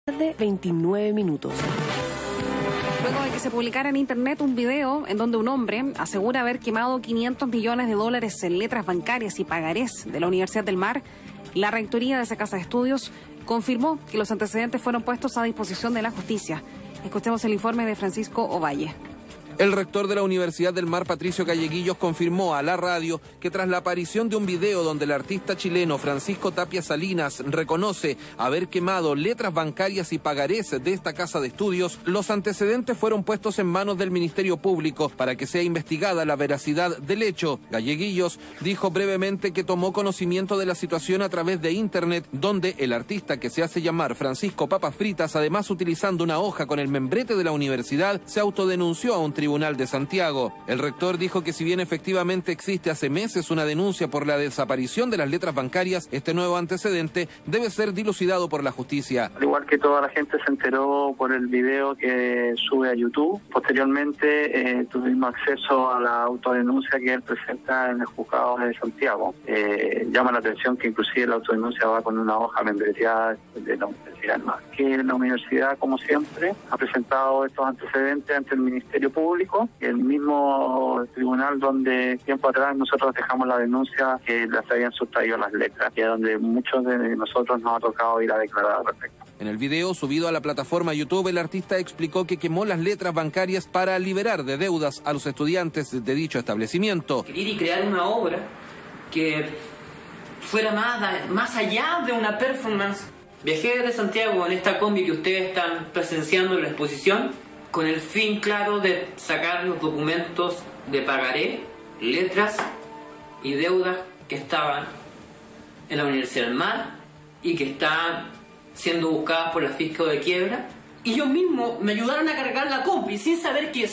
De 29 minutos. Luego de que se publicara en internet un video en donde un hombre asegura haber quemado $500 millones en letras bancarias y pagarés de la Universidad del Mar, la rectoría de esa casa de estudios confirmó que los antecedentes fueron puestos a disposición de la justicia. Escuchemos el informe de Francisco Ovalle. El rector de la Universidad del Mar, Patricio Galleguillos, confirmó a la radio que tras la aparición de un video donde el artista chileno Francisco Tapia Salinas reconoce haber quemado letras bancarias y pagarés de esta casa de estudios, los antecedentes fueron puestos en manos del Ministerio Público para que sea investigada la veracidad del hecho. Galleguillos dijo brevemente que tomó conocimiento de la situación a través de internet, donde el artista, que se hace llamar Francisco Papas Fritas, además utilizando una hoja con el membrete de la universidad, se autodenunció a un Tribunal de Santiago. El rector dijo que si bien efectivamente existe hace meses una denuncia por la desaparición de las letras bancarias, este nuevo antecedente debe ser dilucidado por la justicia. Al igual que toda la gente se enteró por el video que sube a YouTube, posteriormente tuvimos acceso a la autodenuncia que él presenta en el juzgado de Santiago. Llama la atención que inclusive la autodenuncia va con una hoja membreteada de la Universidad del Mar. Que la universidad, como siempre, ha presentado estos antecedentes ante el Ministerio Público, el mismo tribunal donde tiempo atrás nosotros dejamos la denuncia que las habían sustraído las letras, y es donde muchos de nosotros nos ha tocado ir a declarar al respecto. En el video subido a la plataforma YouTube, el artista explicó que quemó las letras bancarias para liberar de deudas a los estudiantes de dicho establecimiento. Querer y crear una obra que fuera más allá de una performance. Viajé desde Santiago en esta combi que ustedes están presenciando en la exposición, con el fin claro de sacar los documentos de pagaré, letras y deudas que estaban en la Universidad del Mar y que estaban siendo buscadas por la Fisco de Quiebra. Y ellos mismos me ayudaron a cargar la combi sin saber que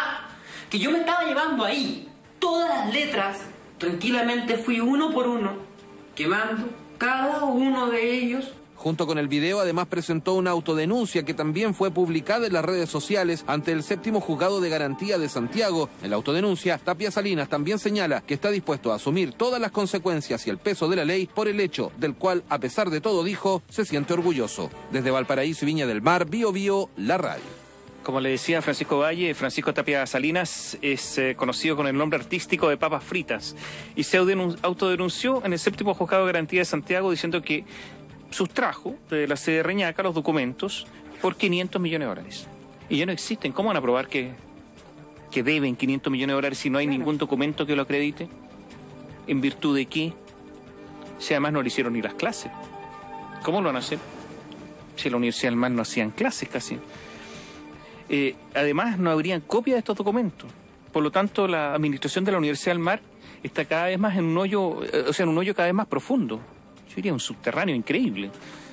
yo me estaba llevando ahí todas las letras. Tranquilamente fui uno por uno quemando cada uno de ellos. Junto con el video, además presentó una autodenuncia que también fue publicada en las redes sociales ante el 7º Juzgado de Garantía de Santiago. En la autodenuncia, Tapia Salinas también señala que está dispuesto a asumir todas las consecuencias y el peso de la ley por el hecho del cual, a pesar de todo, dijo, se siente orgulloso. Desde Valparaíso y Viña del Mar, Bio Bio, la radio. Como le decía Francisco Valle, Francisco Tapia Salinas es conocido con el nombre artístico de Papas Fritas y se autodenunció en el 7º Juzgado de Garantía de Santiago diciendo que sustrajo de la sede de Reñaca los documentos por $500 millones. Y ya no existen. ¿Cómo van a probar que deben $500 millones si no hay ningún documento que lo acredite? ¿En virtud de qué? Si además no le hicieron ni las clases. ¿Cómo lo van a hacer? Si en la Universidad del Mar no hacían clases casi. Además no habrían copia de estos documentos. Por lo tanto, la administración de la Universidad del Mar está cada vez más en un hoyo, en un hoyo cada vez más profundo. Yo diría un subterráneo increíble.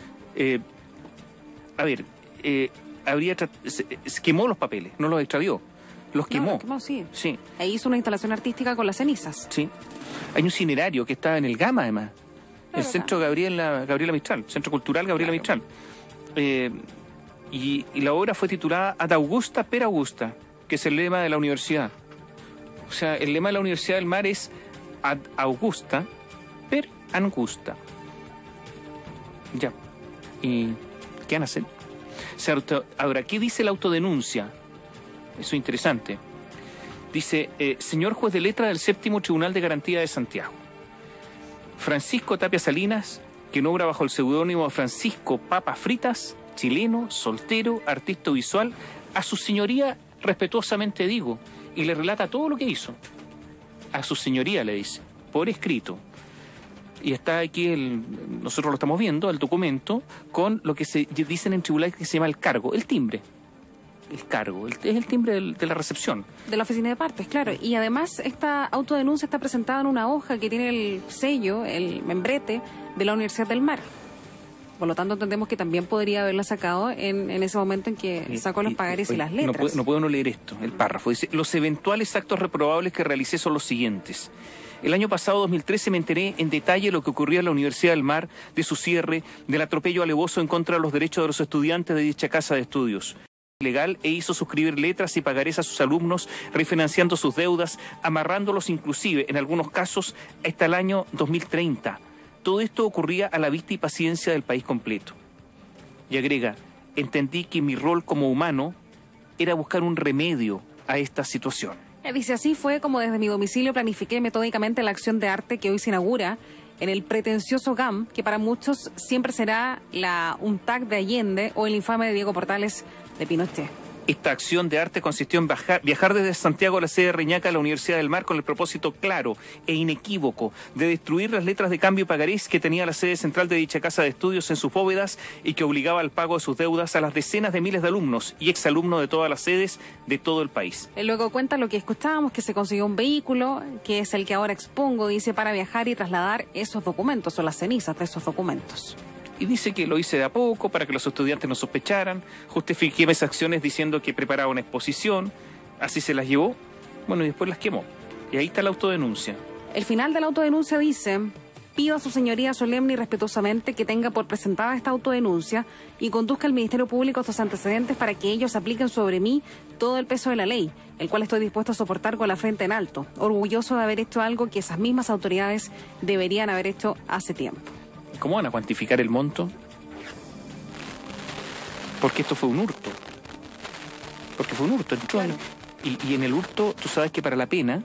Se quemó los papeles, no los extravió. Los quemó. Los quemó, sí. Sí. Ahí hizo una instalación artística con las cenizas. Sí. Hay un incinerario que está en el Gama, además. El Centro Gabriela Mistral, Centro Cultural Gabriela Mistral. Y la obra fue titulada Ad Augusta per Augusta, que es el lema de la universidad. O sea, el lema de la Universidad del Mar es Ad Augusta per Augusta. Ya. ¿Y qué van a hacer? Ahora, ¿qué dice la autodenuncia? Eso es interesante. Dice, señor juez de letra del 7º Tribunal de Garantía de Santiago. Francisco Tapia Salinas, que obra bajo el seudónimo Francisco Papas Fritas, chileno, soltero, artista visual, a su señoría respetuosamente digo, y le relata todo lo que hizo. A su señoría le dice, por escrito. Y está aquí, nosotros lo estamos viendo, el documento, con lo que se dicen en tribunal que se llama el cargo, el timbre. El cargo, es el timbre de la recepción. De la oficina de partes, claro. Y además esta autodenuncia está presentada en una hoja que tiene el sello, el membrete de la Universidad del Mar. Por lo tanto, entendemos que también podría haberla sacado en ese momento en que sacó los pagares y las letras. No puedo no leer esto, el párrafo. Dice, los eventuales actos reprobables que realicé son los siguientes. El año pasado, 2013, me enteré en detalle lo que ocurría en la Universidad del Mar, de su cierre, del atropello alevoso en contra de los derechos de los estudiantes de dicha casa de estudios. Legal e hizo suscribir letras y pagarés a sus alumnos, refinanciando sus deudas, amarrándolos inclusive, en algunos casos, hasta el año 2030. Todo esto ocurría a la vista y paciencia del país completo. Y agrega, entendí que mi rol como humano era buscar un remedio a esta situación. Dice, así fue como desde mi domicilio planifiqué metódicamente la acción de arte que hoy se inaugura en el pretencioso GAM, que para muchos siempre será la UNTAC de Allende o el infame de Diego Portales de Pinochet. Esta acción de arte consistió en viajar desde Santiago a la sede de Reñaca a la Universidad del Mar con el propósito claro e inequívoco de destruir las letras de cambio y pagarés que tenía la sede central de dicha casa de estudios en sus bóvedas y que obligaba al pago de sus deudas a las decenas de miles de alumnos y exalumnos de todas las sedes de todo el país. Luego cuenta lo que escuchábamos, que se consiguió un vehículo, que es el que ahora expongo, dice, para viajar y trasladar esos documentos o las cenizas de esos documentos. Y dice que lo hice de a poco para que los estudiantes no sospecharan. Justifiqué mis acciones diciendo que preparaba una exposición. Así se las llevó. Bueno, y después las quemó. Y ahí está la autodenuncia. El final de la autodenuncia dice: pido a su señoría solemne y respetuosamente que tenga por presentada esta autodenuncia y conduzca al Ministerio Público estos antecedentes para que ellos apliquen sobre mí todo el peso de la ley, el cual estoy dispuesto a soportar con la frente en alto, orgulloso de haber hecho algo que esas mismas autoridades deberían haber hecho hace tiempo. ¿Cómo van a cuantificar el monto? Porque esto fue un hurto. Porque fue un hurto. Claro. Y en el hurto, tú sabes que para la pena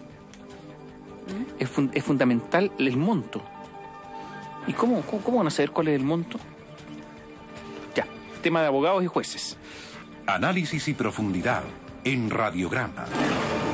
es fundamental el monto. ¿Y cómo van a saber cuál es el monto? Ya, tema de abogados y jueces. Análisis y profundidad en Radiograma.